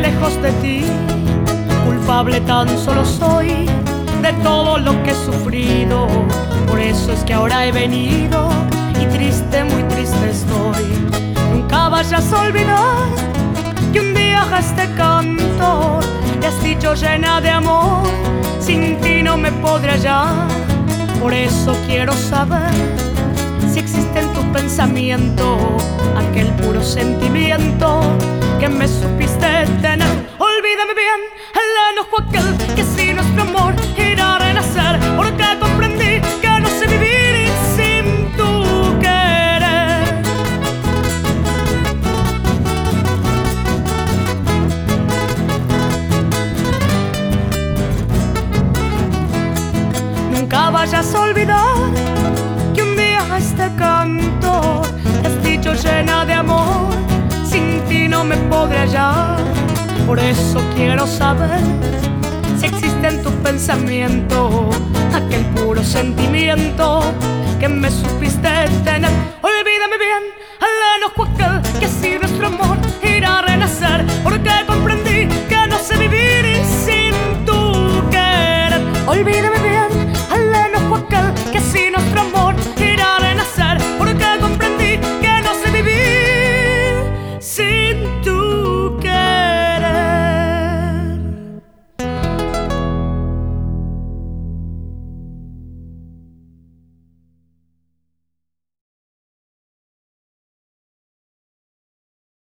lejos de ti. Culpable tan solo soy de todo lo que he sufrido. Por eso es que ahora he venido y triste, muy triste estoy. Nunca vayas a olvidar que un día este canto te has dicho llena de amor. Sin ti no me podré hallar. Por eso quiero saber si existe en tu pensamiento aquel puro sentimiento que me supiste tener. Olvídame bien el enojo aquel que sin nuestro amor irá a renacer, porque comprendí que no sé vivir sin tu querer. Nunca vayas a olvidar que un día este canto te has dicho llena de amor. Sin ti no me podré hallar. Por eso quiero saber si existe en tu pensamiento aquel puro sentimiento que me supiste tener.